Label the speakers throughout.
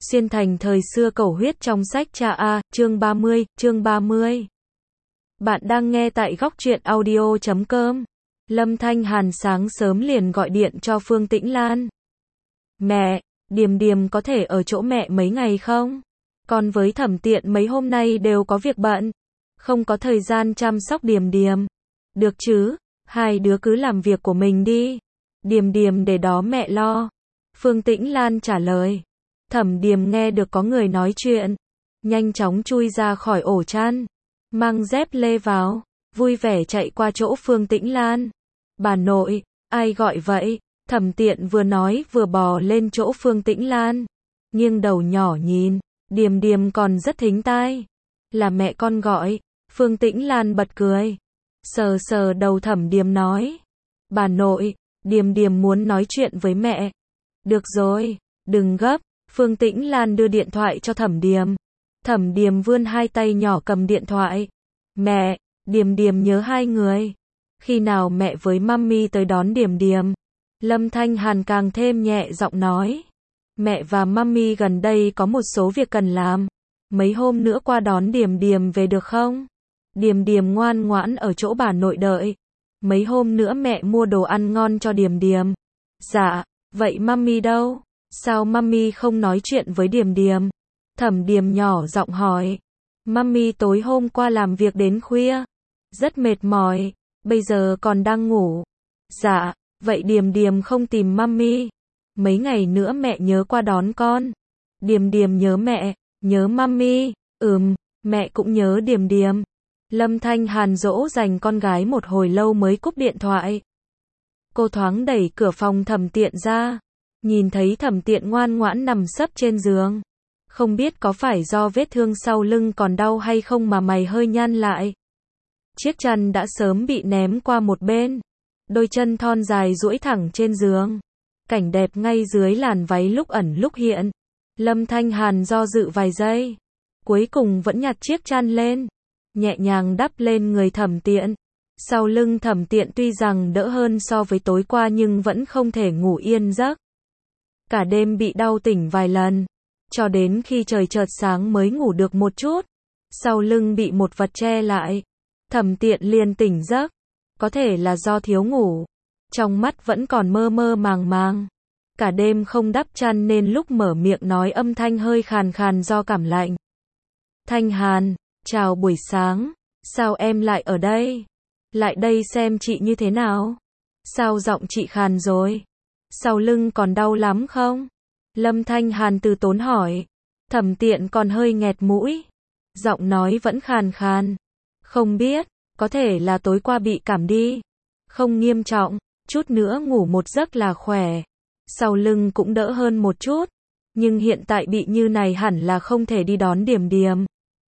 Speaker 1: Xuyên thành thời xưa cầu huyết trong sách cha A, chương 30. Bạn đang nghe tại góc truyện audio.com. Lâm Thanh Hàn sáng sớm liền gọi điện cho Phương Tĩnh Lan. Mẹ, Điềm Điềm có thể ở chỗ mẹ mấy ngày không? Con với Thẩm Tiện mấy hôm nay đều có việc bận, không có thời gian chăm sóc Điềm Điềm. Được chứ, hai đứa cứ làm việc của mình đi. Điềm Điềm để đó mẹ lo. Phương Tĩnh Lan trả lời. Thẩm Điềm nghe được có người nói chuyện, nhanh chóng chui ra khỏi ổ chăn, mang dép lê vào, vui vẻ chạy qua chỗ Phương Tĩnh Lan. Bà nội, ai gọi vậy? Thẩm Tiện vừa nói vừa bò lên chỗ Phương Tĩnh Lan, nghiêng đầu nhỏ nhìn, Điềm Điềm còn rất thính tai. Là mẹ con gọi. Phương Tĩnh Lan bật cười, sờ sờ đầu Thẩm Điềm nói. Bà nội, Điềm Điềm muốn nói chuyện với mẹ. Được rồi, đừng gấp. Phương Tĩnh Lan đưa điện thoại cho Thẩm Điềm. Thẩm Điềm vươn hai tay nhỏ cầm điện thoại. Mẹ, Điềm Điềm nhớ hai người. Khi nào mẹ với mummy tới đón Điềm Điềm? Lâm Thanh Hàn càng thêm nhẹ giọng nói. Mẹ và mummy gần đây có một số việc cần làm. Mấy hôm nữa qua đón Điềm Điềm về được không? Điềm Điềm ngoan ngoãn ở chỗ bà nội đợi. Mấy hôm nữa mẹ mua đồ ăn ngon cho Điềm Điềm. Dạ, vậy mummy đâu? Sao mummy không nói chuyện với Điềm Điềm? Thẩm Điềm nhỏ giọng hỏi. Mummy tối hôm qua làm việc đến khuya, rất mệt mỏi, bây giờ còn đang ngủ. Dạ, vậy Điềm Điềm không tìm mummy. Mấy ngày nữa mẹ nhớ qua đón con. Điềm Điềm nhớ mẹ, nhớ mummy. Mẹ cũng nhớ Điềm Điềm. Lâm Thanh Hàn dỗ dành con gái một hồi lâu mới cúp điện thoại. Cô thoáng đẩy cửa phòng Thẩm Tiện ra, nhìn thấy Thẩm Tiện ngoan ngoãn nằm sấp trên giường. Không biết có phải do vết thương sau lưng còn đau hay không mà mày hơi nhăn lại. Chiếc chăn đã sớm bị ném qua một bên, đôi chân thon dài duỗi thẳng trên giường. Cảnh đẹp ngay dưới làn váy lúc ẩn lúc hiện. Lâm Thanh Hàn do dự vài giây, cuối cùng vẫn nhặt chiếc chăn lên, nhẹ nhàng đắp lên người Thẩm Tiện. Sau lưng Thẩm Tiện tuy rằng đỡ hơn so với tối qua nhưng vẫn không thể ngủ yên giấc. Cả đêm bị đau tỉnh vài lần, cho đến khi trời chợt sáng mới ngủ được một chút. Sau lưng bị một vật che lại, Thẩm Tiện liền tỉnh giấc. Có thể là do thiếu ngủ, trong mắt vẫn còn mơ mơ màng màng. Cả đêm không đắp chăn nên lúc mở miệng nói âm thanh hơi khàn khàn do cảm lạnh. Thanh Hàn, chào buổi sáng, sao em lại ở đây? Lại đây xem chị như thế nào? Sao giọng chị khàn rồi? Sau lưng còn đau lắm không? Lâm Thanh Hàn từ tốn hỏi. Thẩm Tiện còn hơi nghẹt mũi, giọng nói vẫn khàn khàn. Không biết, có thể là tối qua bị cảm đi. Không nghiêm trọng, chút nữa ngủ một giấc là khỏe. Sau lưng cũng đỡ hơn một chút, nhưng hiện tại bị như này hẳn là không thể đi đón Điềm Điềm.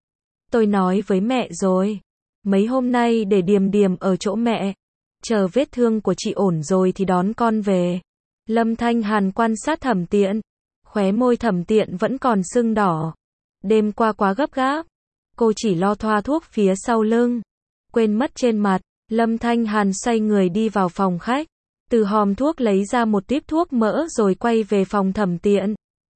Speaker 1: Tôi nói với mẹ rồi, mấy hôm nay để Điềm Điềm ở chỗ mẹ, chờ vết thương của chị ổn rồi thì đón con về. Lâm Thanh Hàn quan sát Thẩm Tiện, khóe môi Thẩm Tiện vẫn còn sưng đỏ. Đêm qua quá gấp gáp, cô chỉ lo thoa thuốc phía sau lưng, quên mất trên mặt. Lâm Thanh Hàn xoay người đi vào phòng khách, từ hòm thuốc lấy ra một típ thuốc mỡ rồi quay về phòng Thẩm Tiện.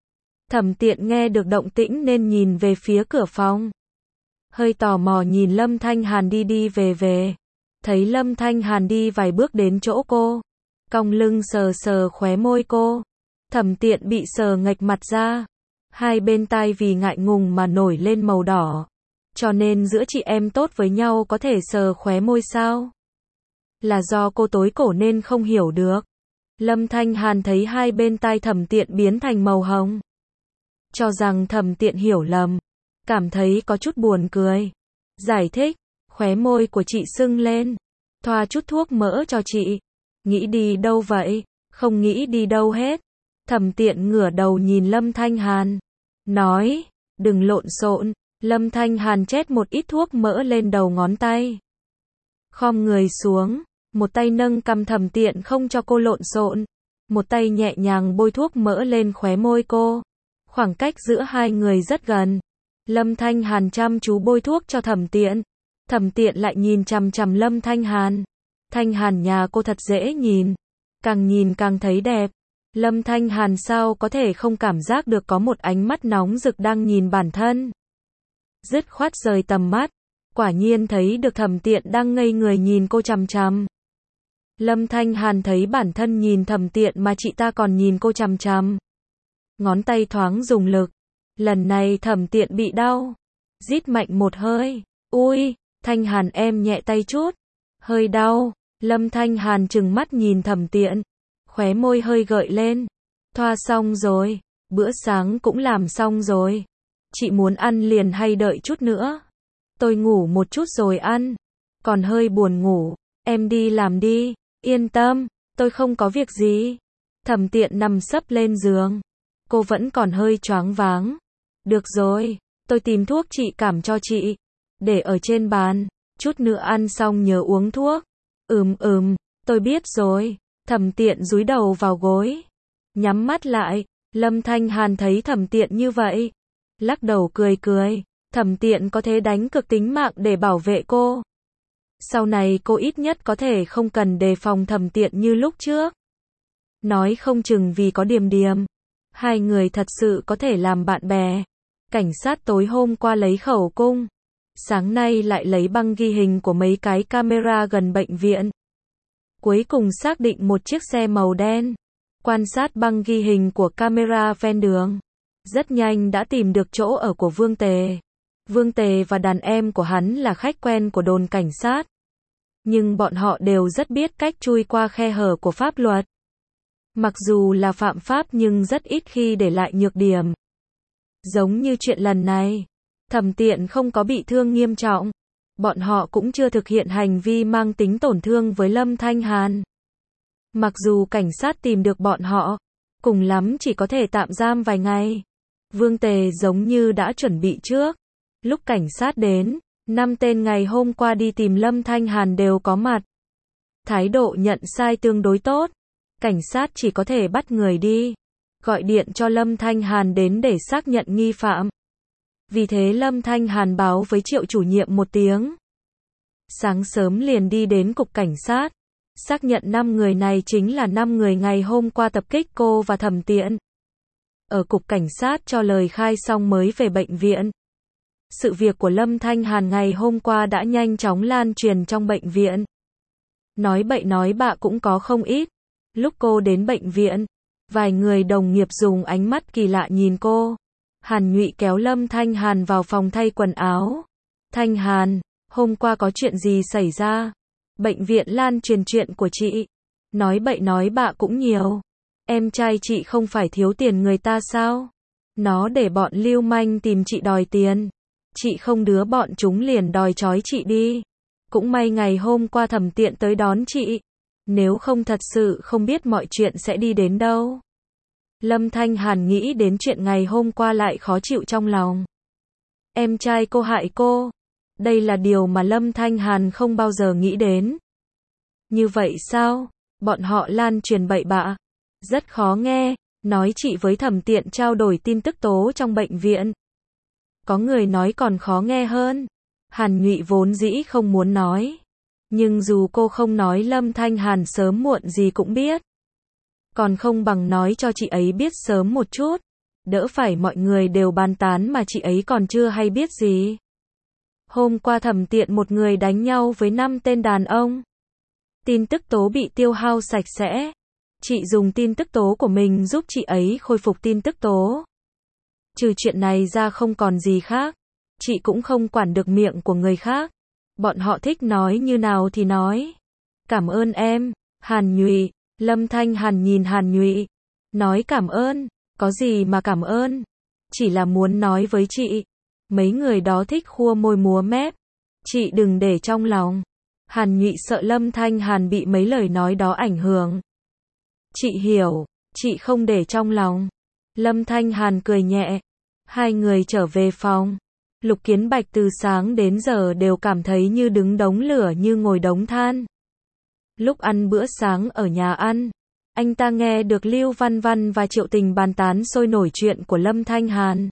Speaker 1: Thẩm Tiện nghe được động tĩnh nên nhìn về phía cửa phòng, hơi tò mò nhìn Lâm Thanh Hàn đi về. Thấy Lâm Thanh Hàn đi vài bước đến chỗ cô, cong lưng sờ sờ khóe môi cô. Thẩm Tiện bị sờ nghệch mặt ra, hai bên tai vì ngại ngùng mà nổi lên màu đỏ. Cho nên giữa chị em tốt với nhau có thể sờ khóe môi sao? Là do cô tối cổ nên không hiểu được. Lâm Thanh Hàn thấy hai bên tai Thẩm Tiện biến thành màu hồng, cho rằng Thẩm Tiện hiểu lầm, cảm thấy có chút buồn cười. Giải thích, khóe môi của chị sưng lên, thoa chút thuốc mỡ cho chị. Nghĩ đi đâu vậy? Không nghĩ đi đâu hết. Thẩm Tiện ngửa đầu nhìn Lâm Thanh Hàn, nói, đừng lộn xộn. Lâm Thanh Hàn chét một ít thuốc mỡ lên đầu ngón tay, khom người xuống, một tay nâng cằm Thẩm Tiện không cho cô lộn xộn, một tay nhẹ nhàng bôi thuốc mỡ lên khóe môi cô. Khoảng cách giữa hai người rất gần. Lâm Thanh Hàn chăm chú bôi thuốc cho Thẩm Tiện. Thẩm Tiện lại nhìn chằm chằm Lâm Thanh Hàn. Thanh Hàn nhà cô thật dễ nhìn, càng nhìn càng thấy đẹp. Lâm Thanh Hàn sao có thể không cảm giác được có một ánh mắt nóng rực đang nhìn bản thân. Dứt khoát rời tầm mắt, quả nhiên thấy được Thẩm Tiện đang ngây người nhìn cô chằm chằm. Lâm Thanh Hàn thấy bản thân nhìn Thẩm Tiện mà chị ta còn nhìn cô chằm chằm. Ngón tay thoáng dùng lực. Lần này Thẩm Tiện bị đau. Rít mạnh một hơi. Ui, Thanh Hàn em nhẹ tay chút. Hơi đau. Lâm Thanh Hàn trừng mắt nhìn Thẩm Tiện. Khóe môi hơi gợi lên. Thoa xong rồi. Bữa sáng cũng làm xong rồi. Chị muốn ăn liền hay đợi chút nữa? Tôi ngủ một chút rồi ăn. Còn hơi buồn ngủ. Em đi làm đi. Yên tâm, tôi không có việc gì. Thẩm Tiện nằm sấp lên giường. Cô vẫn còn hơi choáng váng. Được rồi, tôi tìm thuốc trị cảm cho chị. Để ở trên bàn. Chút nữa ăn xong nhớ uống thuốc. Tôi biết rồi. Thẩm Tiện dúi đầu vào gối. Nhắm mắt lại. Lâm Thanh Hàn thấy Thẩm Tiện như vậy. Lắc đầu cười cười. Thẩm Tiện có thể đánh cược tính mạng để bảo vệ cô. Sau này cô ít nhất có thể không cần đề phòng Thẩm Tiện như lúc trước. Nói không chừng vì có Điềm Điềm, hai người thật sự có thể làm bạn bè. Cảnh sát tối hôm qua lấy khẩu cung. Sáng nay lại lấy băng ghi hình của mấy cái camera gần bệnh viện. Cuối cùng xác định một chiếc xe màu đen. Quan sát băng ghi hình của camera ven đường. Rất nhanh đã tìm được chỗ ở của Vương Tề. Vương Tề và đàn em của hắn là khách quen của đồn cảnh sát. Nhưng bọn họ đều rất biết cách chui qua khe hở của pháp luật. Mặc dù là phạm pháp nhưng rất ít khi để lại nhược điểm. Giống như chuyện lần này, Thẩm Tiện không có bị thương nghiêm trọng. Bọn họ cũng chưa thực hiện hành vi mang tính tổn thương với Lâm Thanh Hàn. Mặc dù cảnh sát tìm được bọn họ, cùng lắm chỉ có thể tạm giam vài ngày. Vương Tề giống như đã chuẩn bị trước. Lúc cảnh sát đến, 5 tên ngày hôm qua đi tìm Lâm Thanh Hàn đều có mặt. Thái độ nhận sai tương đối tốt. Cảnh sát chỉ có thể bắt người đi. Gọi điện cho Lâm Thanh Hàn đến để xác nhận nghi phạm. Vì thế Lâm Thanh Hàn báo với Triệu chủ nhiệm một tiếng. Sáng sớm liền đi đến cục cảnh sát. Xác nhận 5 người này chính là 5 người ngày hôm qua tập kích cô và Thẩm Tiện. Ở cục cảnh sát cho lời khai xong mới về bệnh viện. Sự việc của Lâm Thanh Hàn ngày hôm qua đã nhanh chóng lan truyền trong bệnh viện. Nói bậy nói bạ cũng có không ít. Lúc cô đến bệnh viện, vài người đồng nghiệp dùng ánh mắt kỳ lạ nhìn cô. Hàn Nhụy kéo Lâm Thanh Hàn vào phòng thay quần áo. Thanh Hàn, hôm qua có chuyện gì xảy ra? Bệnh viện lan truyền chuyện của chị. Nói bậy nói bạ cũng nhiều. Em trai chị không phải thiếu tiền người ta sao? Nó để bọn lưu manh tìm chị đòi tiền. Chị không đứa bọn chúng liền đòi trói chị đi. Cũng may ngày hôm qua Thẩm Tiện tới đón chị. Nếu không thật sự không biết mọi chuyện sẽ đi đến đâu. Lâm Thanh Hàn nghĩ đến chuyện ngày hôm qua lại khó chịu trong lòng. Em trai cô hại cô. Đây là điều mà Lâm Thanh Hàn không bao giờ nghĩ đến. Như vậy sao? Bọn họ lan truyền bậy bạ. Rất khó nghe. Nói chị với Thẩm Tiện trao đổi tin tức tố trong bệnh viện. Có người nói còn khó nghe hơn. Hàn Nhụy vốn dĩ không muốn nói. Nhưng dù cô không nói Lâm Thanh Hàn sớm muộn gì cũng biết. Còn không bằng nói cho chị ấy biết sớm một chút. Đỡ phải mọi người đều bàn tán mà chị ấy còn chưa hay biết gì. Hôm qua Thẩm Tiện một người đánh nhau với 5 tên đàn ông. Tin tức tố bị tiêu hao sạch sẽ. Chị dùng tin tức tố của mình giúp chị ấy khôi phục tin tức tố. Trừ chuyện này ra không còn gì khác. Chị cũng không quản được miệng của người khác. Bọn họ thích nói như nào thì nói. Cảm ơn em, Hàn Nhụy. Lâm Thanh Hàn nhìn Hàn Nhụy. Nói cảm ơn, có gì mà cảm ơn. Chỉ là muốn nói với chị. Mấy người đó thích khua môi múa mép. Chị đừng để trong lòng. Hàn Nhụy sợ Lâm Thanh Hàn bị mấy lời nói đó ảnh hưởng. Chị hiểu, chị không để trong lòng. Lâm Thanh Hàn cười nhẹ. Hai người trở về phòng. Lục Kiến Bạch từ sáng đến giờ đều cảm thấy như đứng đống lửa như ngồi đống than. Lúc ăn bữa sáng ở nhà ăn, anh ta nghe được Lưu Văn Văn và Triệu Tình bàn tán sôi nổi chuyện của Lâm Thanh Hàn.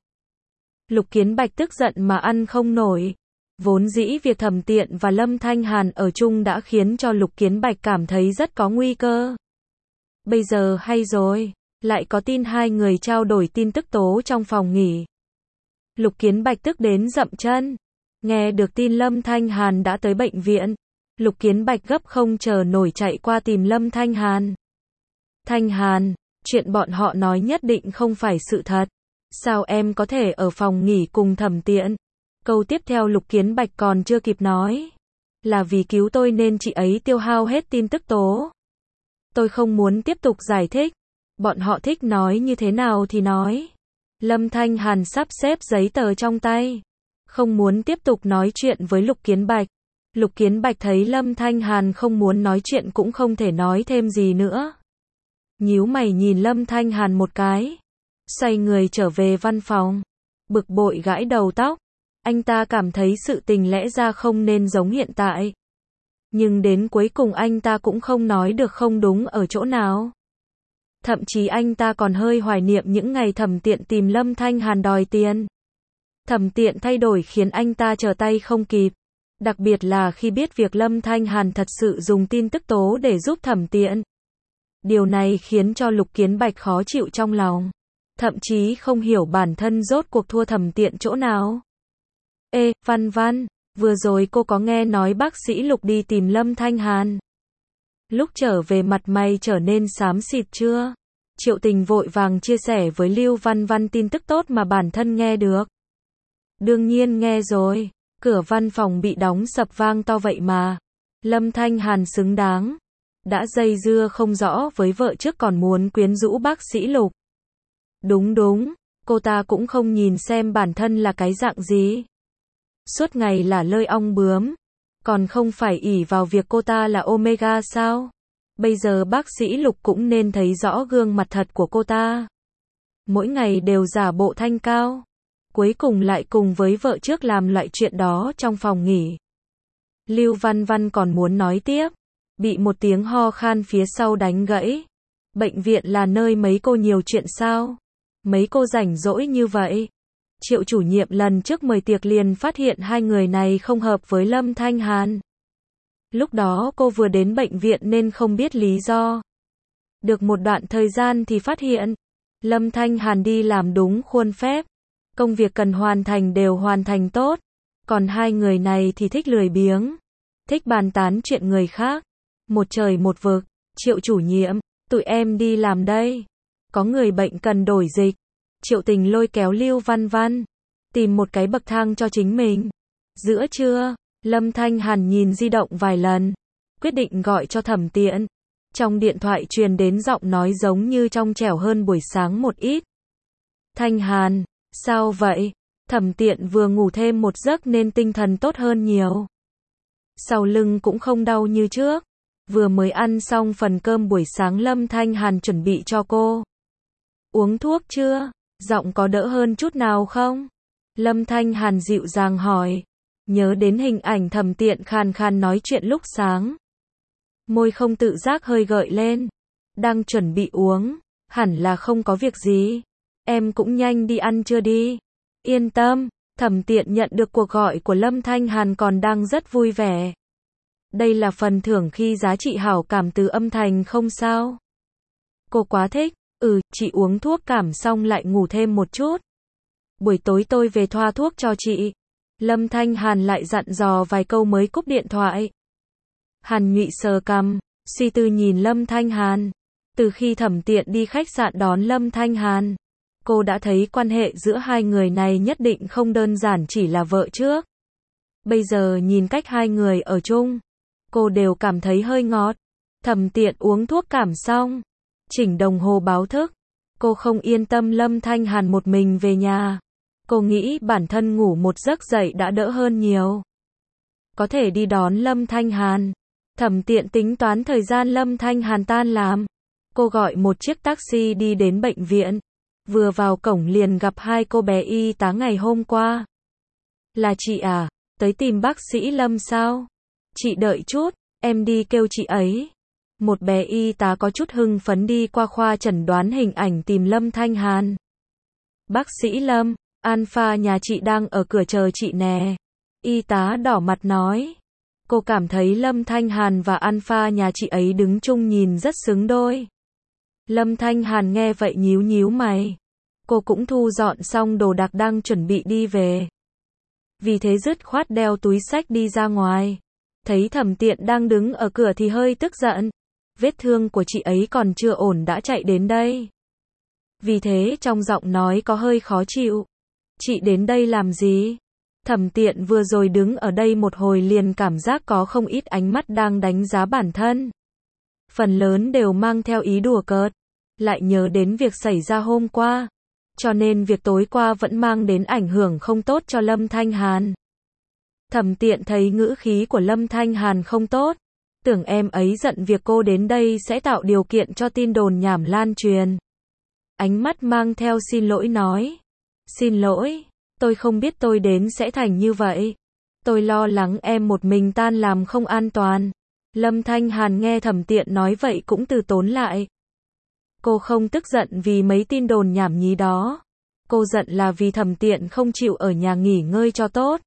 Speaker 1: Lục Kiến Bạch tức giận mà ăn không nổi. Vốn dĩ việc Thẩm Tiện và Lâm Thanh Hàn ở chung đã khiến cho Lục Kiến Bạch cảm thấy rất có nguy cơ. Bây giờ hay rồi, Lại có tin hai người trao đổi tin tức tố trong phòng nghỉ. Lục Kiến Bạch tức đến dậm chân. Nghe được tin Lâm Thanh Hàn đã tới bệnh viện, Lục Kiến Bạch gấp không chờ nổi chạy qua tìm Lâm Thanh Hàn. Thanh Hàn, chuyện bọn họ nói nhất định không phải sự thật. Sao em có thể ở phòng nghỉ cùng Thẩm Tiện? Câu tiếp theo Lục Kiến Bạch còn chưa kịp nói. Là vì cứu tôi nên chị ấy tiêu hao hết tin tức tố. Tôi không muốn tiếp tục giải thích. Bọn họ thích nói như thế nào thì nói. Lâm Thanh Hàn sắp xếp giấy tờ trong tay. Không muốn tiếp tục nói chuyện với Lục Kiến Bạch. Lục Kiến Bạch thấy Lâm Thanh Hàn không muốn nói chuyện cũng không thể nói thêm gì nữa. Nhíu mày nhìn Lâm Thanh Hàn một cái. Xoay người trở về văn phòng. Bực bội gãi đầu tóc. Anh ta cảm thấy sự tình lẽ ra không nên giống hiện tại. Nhưng đến cuối cùng anh ta cũng không nói được không đúng ở chỗ nào. Thậm chí anh ta còn hơi hoài niệm những ngày Thẩm Tiện tìm Lâm Thanh Hàn đòi tiền. Thẩm Tiện thay đổi khiến anh ta trở tay không kịp. Đặc biệt là khi biết việc Lâm Thanh Hàn thật sự dùng tin tức tố để giúp Thẩm Tiện. Điều này khiến cho Lục Kiến Bạch khó chịu trong lòng. Thậm chí không hiểu bản thân rốt cuộc thua Thẩm Tiện chỗ nào. Ê, Văn Văn, vừa rồi cô có nghe nói bác sĩ Lục đi tìm Lâm Thanh Hàn. Lúc trở về mặt mày trở nên xám xịt chưa? Triệu Tình vội vàng chia sẻ với Lưu Văn Văn tin tức tốt mà bản thân nghe được. Đương nhiên nghe rồi, cửa văn phòng bị đóng sập vang to vậy mà. Lâm Thanh Hàn xứng đáng. Đã dây dưa không rõ với vợ trước còn muốn quyến rũ bác sĩ Lục. Đúng, cô ta cũng không nhìn xem bản thân là cái dạng gì. Suốt ngày là lơi ong bướm. Còn không phải ỷ vào việc cô ta là Omega sao? Bây giờ bác sĩ Lục cũng nên thấy rõ gương mặt thật của cô ta. Mỗi ngày đều giả bộ thanh cao. Cuối cùng lại cùng với vợ trước làm loại chuyện đó trong phòng nghỉ. Lưu Văn Văn còn muốn nói tiếp. Bị một tiếng ho khan phía sau đánh gãy. Bệnh viện là nơi mấy cô nhiều chuyện sao? Mấy cô rảnh rỗi như vậy. Triệu chủ nhiệm lần trước mời tiệc liền phát hiện hai người này không hợp với Lâm Thanh Hàn. Lúc đó cô vừa đến bệnh viện nên không biết lý do. Được một đoạn thời gian thì phát hiện. Lâm Thanh Hàn đi làm đúng khuôn phép. Công việc cần hoàn thành đều hoàn thành tốt. Còn hai người này thì thích lười biếng. Thích bàn tán chuyện người khác. Một trời một vực. Triệu chủ nhiệm, tụi em đi làm đây. Có người bệnh cần đổi dịch. Triệu Tình lôi kéo Lưu Văn Văn. Tìm một cái bậc thang cho chính mình. Giữa trưa, Lâm Thanh Hàn nhìn di động vài lần. Quyết định gọi cho Thẩm Tiện. Trong điện thoại truyền đến giọng nói giống như trong trẻo hơn buổi sáng một ít. Thanh Hàn, sao vậy? Thẩm Tiện vừa ngủ thêm một giấc nên tinh thần tốt hơn nhiều. Sau lưng cũng không đau như trước. Vừa mới ăn xong phần cơm buổi sáng Lâm Thanh Hàn chuẩn bị cho cô. Uống thuốc chưa? Giọng có đỡ hơn chút nào không? Lâm Thanh Hàn dịu dàng hỏi. Nhớ đến hình ảnh Thẩm Tiện khàn khàn nói chuyện lúc sáng. Môi không tự giác hơi gợi lên. Đang chuẩn bị uống. Hẳn là không có việc gì. Em cũng nhanh đi ăn trưa đi. Yên tâm. Thẩm Tiện nhận được cuộc gọi của Lâm Thanh Hàn còn đang rất vui vẻ. Đây là phần thưởng khi giá trị hảo cảm từ âm thanh không sao? Cô quá thích. Chị uống thuốc cảm xong lại ngủ thêm một chút. Buổi tối tôi về thoa thuốc cho chị. Lâm Thanh Hàn lại dặn dò vài câu mới cúp điện thoại. Hàn Nhụy sờ cằm, suy tư nhìn Lâm Thanh Hàn. Từ khi Thẩm Tiện đi khách sạn đón Lâm Thanh Hàn, cô đã thấy quan hệ giữa hai người này nhất định không đơn giản chỉ là vợ trước. Bây giờ nhìn cách hai người ở chung, cô đều cảm thấy hơi ngọt. Thẩm Tiện uống thuốc cảm xong, chỉnh đồng hồ báo thức. Cô không yên tâm Lâm Thanh Hàn một mình về nhà. Cô nghĩ bản thân ngủ một giấc dậy đã đỡ hơn nhiều. Có thể đi đón Lâm Thanh Hàn. Thẩm Tiện tính toán thời gian Lâm Thanh Hàn tan làm. Cô gọi một chiếc taxi đi đến bệnh viện. Vừa vào cổng liền gặp hai cô bé y tá ngày hôm qua. Là chị à? Tới tìm bác sĩ Lâm sao? Chị đợi chút, em đi kêu chị ấy. Một bé y tá có chút hưng phấn đi qua khoa chẩn đoán hình ảnh tìm Lâm Thanh Hàn. Bác sĩ Lâm, Alpha nhà chị đang ở cửa chờ chị nè. Y tá đỏ mặt nói. Cô cảm thấy Lâm Thanh Hàn và Alpha nhà chị ấy đứng chung nhìn rất xứng đôi. Lâm Thanh Hàn nghe vậy nhíu nhíu mày. Cô cũng thu dọn xong đồ đạc đang chuẩn bị đi về. Vì thế dứt khoát đeo túi xách đi ra ngoài. Thấy Thẩm Tiện đang đứng ở cửa thì hơi tức giận. Vết thương của chị ấy còn chưa ổn đã chạy đến đây. Vì thế trong giọng nói có hơi khó chịu. Chị đến đây làm gì? Thẩm Tiện vừa rồi đứng ở đây một hồi liền cảm giác có không ít ánh mắt đang đánh giá bản thân. Phần lớn đều mang theo ý đùa cợt. Lại nhớ đến việc xảy ra hôm qua. Cho nên việc tối qua vẫn mang đến ảnh hưởng không tốt cho Lâm Thanh Hàn. Thẩm Tiện thấy ngữ khí của Lâm Thanh Hàn không tốt. Tưởng em ấy giận việc cô đến đây sẽ tạo điều kiện cho tin đồn nhảm lan truyền. Ánh mắt mang theo xin lỗi nói. Xin lỗi, tôi không biết tôi đến sẽ thành như vậy. Tôi lo lắng em một mình tan làm không an toàn. Lâm Thanh Hàn nghe Thẩm Tiện nói vậy cũng từ tốn lại. Cô không tức giận vì mấy tin đồn nhảm nhí đó. Cô giận là vì Thẩm Tiện không chịu ở nhà nghỉ ngơi cho tốt.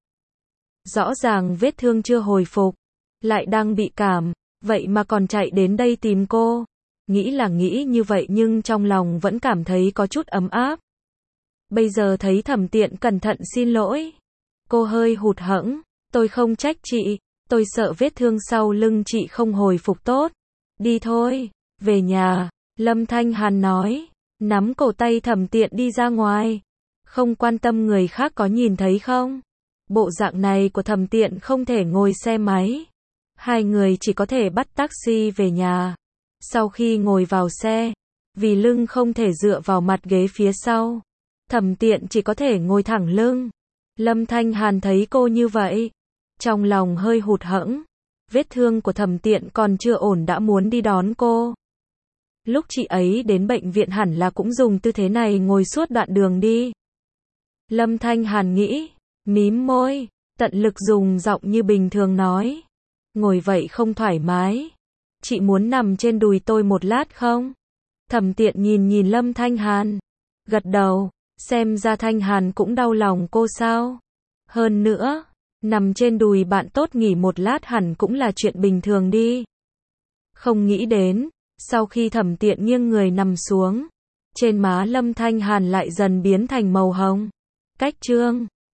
Speaker 1: Rõ ràng vết thương chưa hồi phục, lại đang bị cảm, vậy mà còn chạy đến đây tìm cô. Nghĩ là nghĩ như vậy nhưng trong lòng vẫn cảm thấy có chút ấm áp. Bây giờ thấy Thẩm Tiện cẩn thận xin lỗi. Cô hơi hụt hẫng, tôi không trách chị, tôi sợ vết thương sau lưng chị không hồi phục tốt. Đi thôi, về nhà, Lâm Thanh Hàn nói, nắm cổ tay Thẩm Tiện đi ra ngoài. Không quan tâm người khác có nhìn thấy không. Bộ dạng này của Thẩm Tiện không thể ngồi xe máy. Hai người chỉ có thể bắt taxi về nhà. Sau khi ngồi vào xe, vì lưng không thể dựa vào mặt ghế phía sau, Thẩm Tiện chỉ có thể ngồi thẳng lưng. Lâm Thanh Hàn thấy cô như vậy, trong lòng hơi hụt hẫng. Vết thương của Thẩm Tiện còn chưa ổn đã muốn đi đón cô. Lúc chị ấy đến bệnh viện hẳn là cũng dùng tư thế này ngồi suốt đoạn đường đi. Lâm Thanh Hàn nghĩ, mím môi, tận lực dùng giọng như bình thường nói. Ngồi vậy không thoải mái. Chị muốn nằm trên đùi tôi một lát không? Thẩm Tiện nhìn Lâm Thanh Hàn. Gật đầu, xem ra Thanh Hàn cũng đau lòng cô sao. Hơn nữa, nằm trên đùi bạn tốt nghỉ một lát hẳn cũng là chuyện bình thường đi. Không nghĩ đến, sau khi Thẩm Tiện nghiêng người nằm xuống, trên má Lâm Thanh Hàn lại dần biến thành màu hồng. Cách chương